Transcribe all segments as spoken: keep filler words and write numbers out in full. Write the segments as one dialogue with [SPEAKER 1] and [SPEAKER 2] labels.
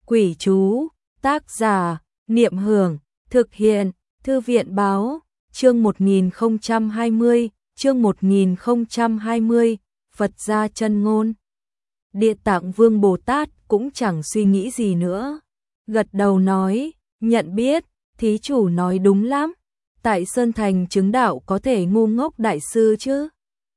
[SPEAKER 1] Quỷ chú, tác giả, Niệm Hưởng, thực hiện, Thư viện báo, chương một nghìn không trăm hai mươi, chương một nghìn không trăm hai mươi, Phật gia chân ngôn. Địa Tạng Vương Bồ Tát cũng chẳng suy nghĩ gì nữa, gật đầu nói, nhận biết, thí chủ nói đúng lắm, tại Sơn Thành chứng đạo có thể ngu ngốc đại sư chứ?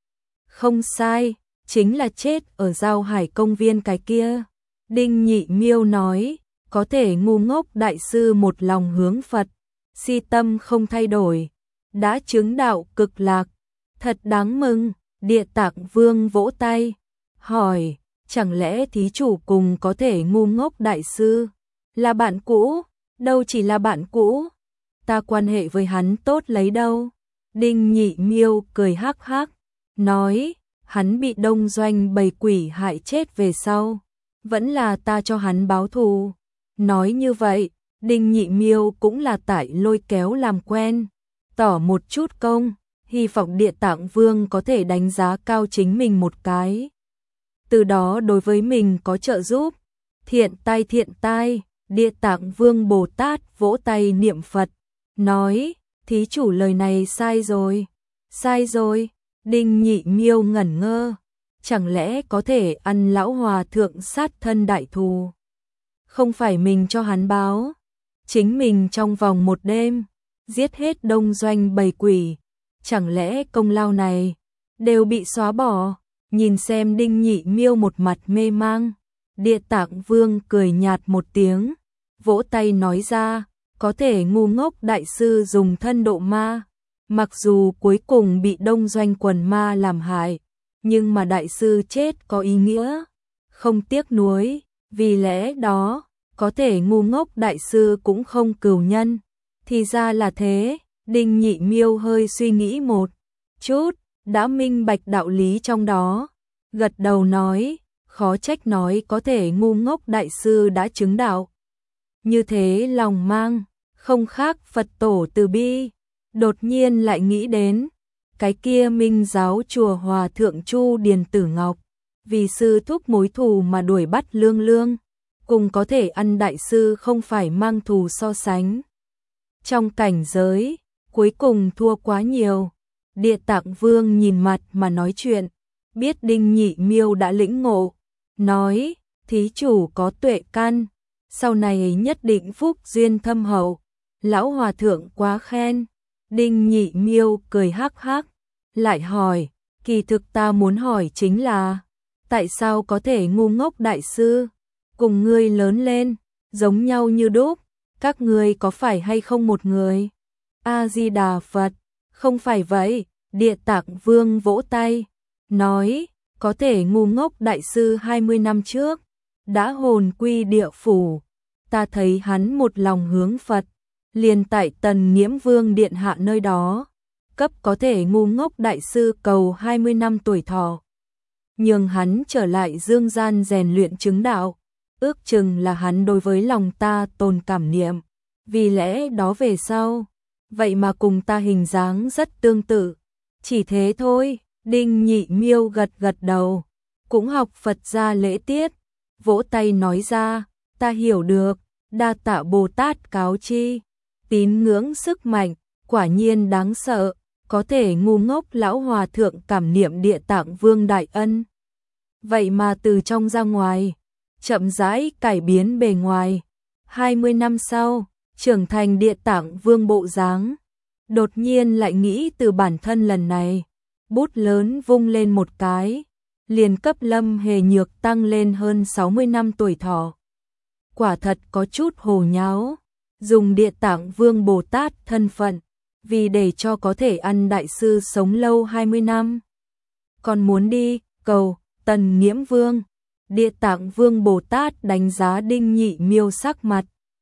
[SPEAKER 1] Không sai, chính là chết ở Giao Hải công viên cái kia. Đinh Nhị Miêu nói, có thể ngu ngốc đại sư một lòng hướng Phật, si tâm không thay đổi, đã chứng đạo cực lạc, thật đáng mừng. Địa Tạng Vương vỗ tay, hỏi, chẳng lẽ thí chủ cùng có thể ngu ngốc đại sư là bạn cũ? Đâu chỉ là bạn cũ, ta quan hệ với hắn tốt lấy đâu. Đinh Nhị Miêu cười hắc hắc, nói, hắn bị Đông Doanh bầy quỷ hại chết về sau, vẫn là ta cho hắn báo thù. Nói như vậy, Đinh Nhị Miêu cũng là tại lôi kéo làm quen, tỏ một chút công, hy vọng Địa Tạng Vương có thể đánh giá cao chính mình một cái, từ đó đối với mình có trợ giúp. Thiện tai thiện tai. Địa Tạng Vương Bồ Tát vỗ tay niệm Phật, nói, thí chủ lời này sai rồi, sai rồi. Đinh Nhị Miêu ngẩn ngơ, chẳng lẽ có thể ăn lão hòa thượng sát thân đại thù? Không phải mình cho hắn báo, chính mình trong vòng một đêm giết hết Đông Doanh bầy quỷ, chẳng lẽ công lao này đều bị xóa bỏ? Nhìn xem Đinh Nhị Miêu một mặt mê mang, Địa Tạng Vương cười nhạt một tiếng, vỗ tay nói ra, có thể ngu ngốc đại sư dùng thân độ ma, mặc dù cuối cùng bị Đông Doanh quần ma làm hại, nhưng mà đại sư chết có ý nghĩa, không tiếc nuối, vì lẽ đó, có thể ngu ngốc đại sư cũng không cừu nhân. Thì ra là thế. Đinh Nhị Miêu hơi suy nghĩ một chút, đã minh bạch đạo lý trong đó, gật đầu nói, khó trách nói có thể ngu ngốc đại sư đã chứng đạo. Như thế lòng mang, không khác Phật tổ từ bi. Đột nhiên lại nghĩ đến, cái kia Minh giáo chùa Hòa Thượng Chu Điền Tử Ngọc, vì sư thúc mối thù mà đuổi bắt Lương Lương, cùng có thể ăn đại sư không phải mang thù so sánh. Trong cảnh giới, cuối cùng thua quá nhiều. Địa Tạng Vương nhìn mặt mà nói chuyện, biết Đinh Nhị Miêu đã lĩnh ngộ, nói, thí chủ có tuệ căn, sau này nhất định phúc duyên thâm hậu. Lão hòa thượng quá khen. Đinh Nhị Miêu cười hắc hắc, lại hỏi, kỳ thực ta muốn hỏi chính là, tại sao có thể ngu ngốc đại sư cùng ngươi lớn lên giống nhau như đúc, các ngươi có phải hay không một người? A Di Đà Phật, không phải vậy. Địa Tạng Vương vỗ tay, nói, có thể ngu ngốc đại sư hai mươi năm trước đã hồn quy địa phủ, ta thấy hắn một lòng hướng Phật, liền tại Tần Nghiễm Vương điện hạ nơi đó, cấp có thể ngu ngốc đại sư cầu hai mươi năm tuổi thọ, nhường hắn trở lại dương gian rèn luyện chứng đạo, ước chừng là hắn đối với lòng ta tồn cảm niệm, vì lẽ đó về sau, vậy mà cùng ta hình dáng rất tương tự, chỉ thế thôi. Đinh Nhị Miêu gật gật đầu, cũng học Phật gia lễ tiết, vỗ tay nói ra, ta hiểu được, đa tạ Bồ Tát cáo chi. Tín ngưỡng sức mạnh, quả nhiên đáng sợ, có thể ngu ngốc lão hòa thượng cảm niệm Địa Tạng Vương đại ân. Vậy mà từ trong ra ngoài, chậm rãi cải biến bề ngoài. hai mươi năm sau, trưởng thành Địa Tạng Vương bộ dáng, đột nhiên lại nghĩ từ bản thân lần này, bút lớn vung lên một cái, liền cấp Lâm Hề Nhược tăng lên hơn sáu mươi năm tuổi thọ. Quả thật có chút hồ nháo, dùng Địa Tạng Vương Bồ Tát thân phận, vì để cho có thể ăn đại sư sống lâu hai mươi năm. Còn muốn đi cầu Tần Nghiễm Vương. Địa Tạng Vương Bồ Tát đánh giá Đinh Nhị Miêu sắc mặt,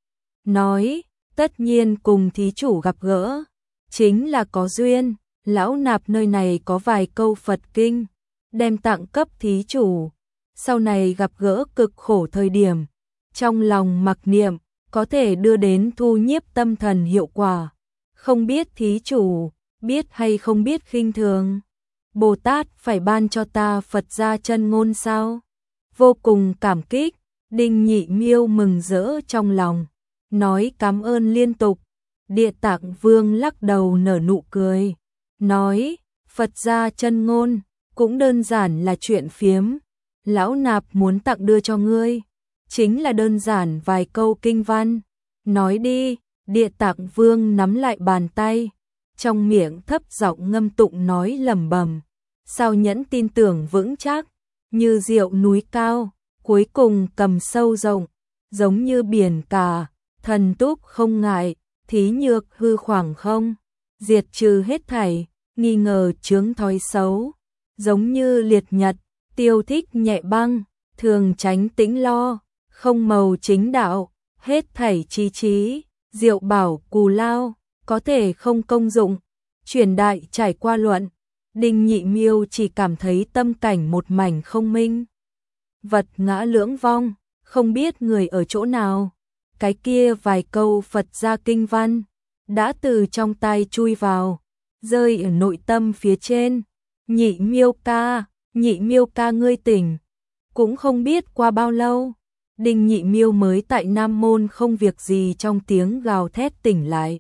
[SPEAKER 1] nói, tất nhiên cùng thí chủ gặp gỡ, chính là có duyên, lão nạp nơi này có vài câu Phật kinh, đem tặng cấp thí chủ, sau này gặp gỡ cực khổ thời điểm, trong lòng mặc niệm, có thể đưa đến thu nhiếp tâm thần hiệu quả, không biết thí chủ, biết hay không biết khinh thường. Bồ Tát phải ban cho ta Phật gia chân ngôn sao? Vô cùng cảm kích. Đinh Nhị Miêu mừng rỡ trong lòng, nói cảm ơn liên tục. Địa Tạng Vương lắc đầu nở nụ cười, nói, Phật gia chân ngôn, cũng đơn giản là chuyện phiếm. Lão nạp muốn tặng đưa cho ngươi, chính là đơn giản vài câu kinh văn. Nói đi. Địa Tạng Vương nắm lại bàn tay, trong miệng thấp giọng ngâm tụng nói lẩm bẩm, sao nhẫn tin tưởng vững chắc, như diệu núi cao, cuối cùng cầm sâu rộng, giống như biển cả, thần túc không ngại, thí nhược hư khoảng không, diệt trừ hết thảy, nghi ngờ chướng thói xấu, giống như liệt nhật, tiêu thích nhẹ băng, thường tránh tĩnh lo, không màu chính đạo, hết thảy trí trí, diệu bảo cù lao, có thể không công dụng, truyền đại trải qua luận. Đinh Nhị Miêu chỉ cảm thấy tâm cảnh một mảnh không minh, vật ngã lưỡng vong, không biết người ở chỗ nào. Cái kia vài câu Phật gia kinh văn đã từ trong tai chui vào, rơi ở nội tâm phía trên. Nhị Miêu ca, Nhị Miêu ca ngươi tỉnh. Cũng không biết qua bao lâu, Đinh Nhị Miêu mới tại Nam Môn không việc gì trong tiếng gào thét tỉnh lại.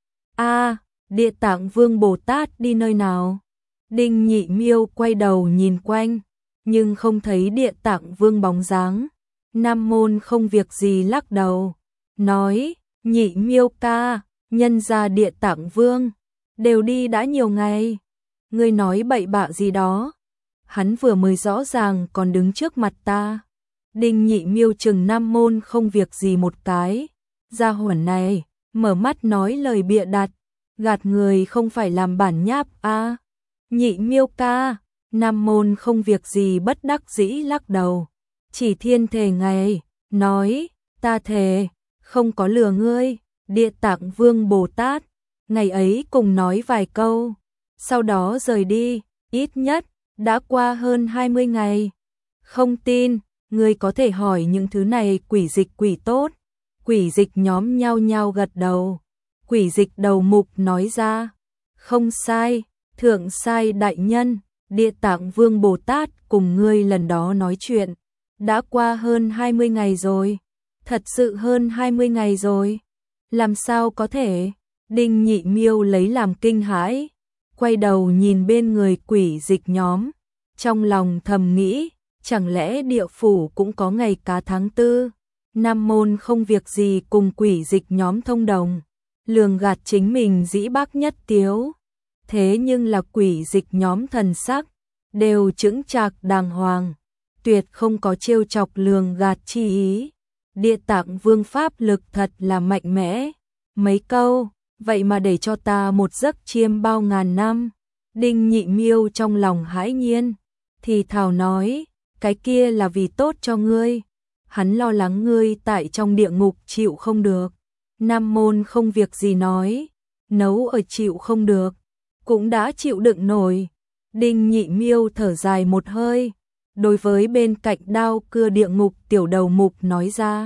[SPEAKER 1] A, Địa Tạng Vương Bồ Tát đi nơi nào? Đinh Nhị Miêu quay đầu nhìn quanh, nhưng không thấy Địa Tạng Vương bóng dáng. Nam Môn không việc gì lắc đầu, nói, Nhị Miêu ca, nhân gia Địa Tạng Vương đều đi đã nhiều ngày, ngươi nói bậy bạ gì đó? Hắn vừa mới rõ ràng còn đứng trước mặt ta. Đinh Nhị Miêu chừng Nam Môn không việc gì một cái, gia hỏa này mở mắt nói lời bịa đặt, gạt người không phải làm bản nháp a. À, Nhị Miêu ca, Nam Môn không việc gì bất đắc dĩ lắc đầu, chỉ thiên thề ngày, nói, ta thề, không có lừa ngươi. Địa Tạng Vương Bồ Tát ngày ấy cùng nói vài câu, sau đó rời đi, ít nhất đã qua hơn hai mươi ngày. Không tin, ngươi có thể hỏi những thứ này quỷ dịch quỷ tốt. Quỷ dịch nhóm nhao nhao gật đầu. Quỷ dịch đầu mục nói ra, không sai, thượng sai đại nhân, Địa Tạng Vương Bồ Tát cùng ngươi lần đó nói chuyện, đã qua hơn hai mươi ngày rồi, thật sự hơn hai mươi ngày rồi, làm sao có thể? Đinh Nhị Miêu lấy làm kinh hãi, quay đầu nhìn bên người quỷ dịch nhóm, trong lòng thầm nghĩ, chẳng lẽ địa phủ cũng có ngày cá tháng tư? Nam Môn không việc gì cùng quỷ dịch nhóm thông đồng, lường gạt chính mình dĩ bác nhất tiếu. Thế nhưng là quỷ dịch nhóm thần sắc đều chững chạc đàng hoàng, tuyệt không có trêu chọc lường gạt chi ý. Địa Tạng Vương pháp lực thật là mạnh mẽ, mấy câu, vậy mà để cho ta một giấc chiêm bao ngàn năm. Đinh Nhị Miêu trong lòng hãi nhiên, thì thào nói, cái kia là vì tốt cho ngươi. Hắn lo lắng ngươi tại trong địa ngục chịu không được. Nam Môn không việc gì nói, nấu ở chịu không được, cũng đã chịu đựng nổi. Đinh Nhị Miêu thở dài một hơi, đối với bên cạnh đao cưa địa ngục tiểu đầu mục nói ra,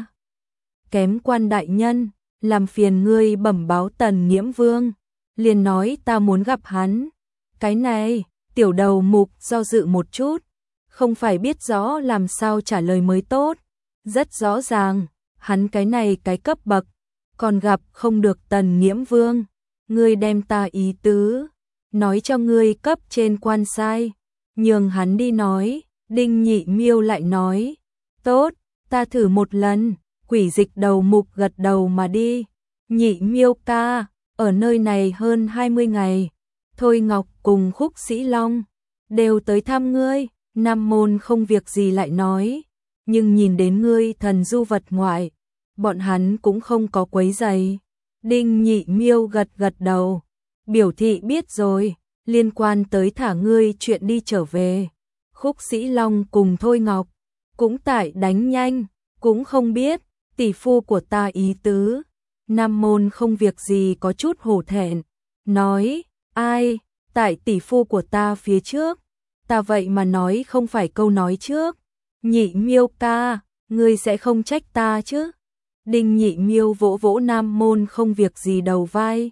[SPEAKER 1] kém quan đại nhân, làm phiền ngươi bẩm báo Tần Nghiễm Vương, liền nói ta muốn gặp hắn. Cái này, tiểu đầu mục do dự một chút, không phải biết rõ làm sao trả lời mới tốt. Rất rõ ràng, hắn cái này cái cấp bậc, còn gặp không được Tần Nghiễm Vương. Ngươi đem ta ý tứ, nói cho ngươi cấp trên quan sai, nhường hắn đi nói. Đinh Nhị Miêu lại nói, tốt, ta thử một lần. Quỷ dịch đầu mục gật đầu mà đi. Nhị Miêu ca, ở nơi này hơn hai mươi ngày, Thôi Ngọc cùng Khúc Sĩ Long đều tới thăm ngươi. Nam Môn không việc gì lại nói, nhưng nhìn đến ngươi thần du vật ngoại, bọn hắn cũng không có quấy rầy. Đinh Nhị Miêu gật gật đầu, biểu thị biết rồi, liên quan tới thả ngươi chuyện đi trở về. Khúc Sĩ Long cùng Thôi Ngọc cũng tại đánh nhanh, cũng không biết tỷ phu của ta ý tứ. Nam Môn không việc gì có chút hổ thẹn, nói, ai, tại tỷ phu của ta phía trước, ta vậy mà nói không phải câu nói trước. Nhị Miêu ca, ngươi sẽ không trách ta chứ? Đinh Nhị Miêu vỗ vỗ Nam Môn không việc gì đầu vai,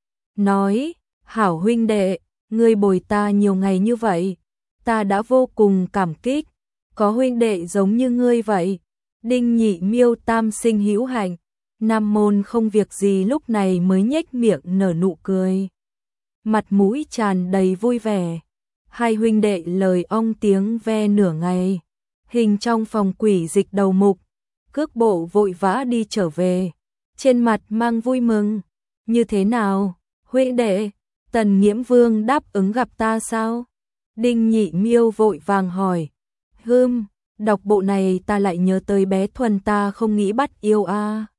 [SPEAKER 1] nói, hảo huynh đệ, ngươi bồi ta nhiều ngày như vậy, ta đã vô cùng cảm kích, có huynh đệ giống như ngươi vậy, Đinh Nhị Miêu tam sinh hữu hạnh, Nam Môn không việc gì lúc này mới nhếch miệng nở nụ cười. Mặt mũi tràn đầy vui vẻ. Hai huynh đệ lời ong tiếng ve nửa ngày. Hình trong phòng quỷ dịch đầu mục, cước bộ vội vã đi trở về. Trên mặt mang vui mừng. Như thế nào, huynh đệ? Tần Nghiễm Vương đáp ứng gặp ta sao? Đinh Nhị Miêu vội vàng hỏi. Hừm, đọc bộ này ta lại nhớ tới bé Thuần ta không nghĩ bắt yêu a. À.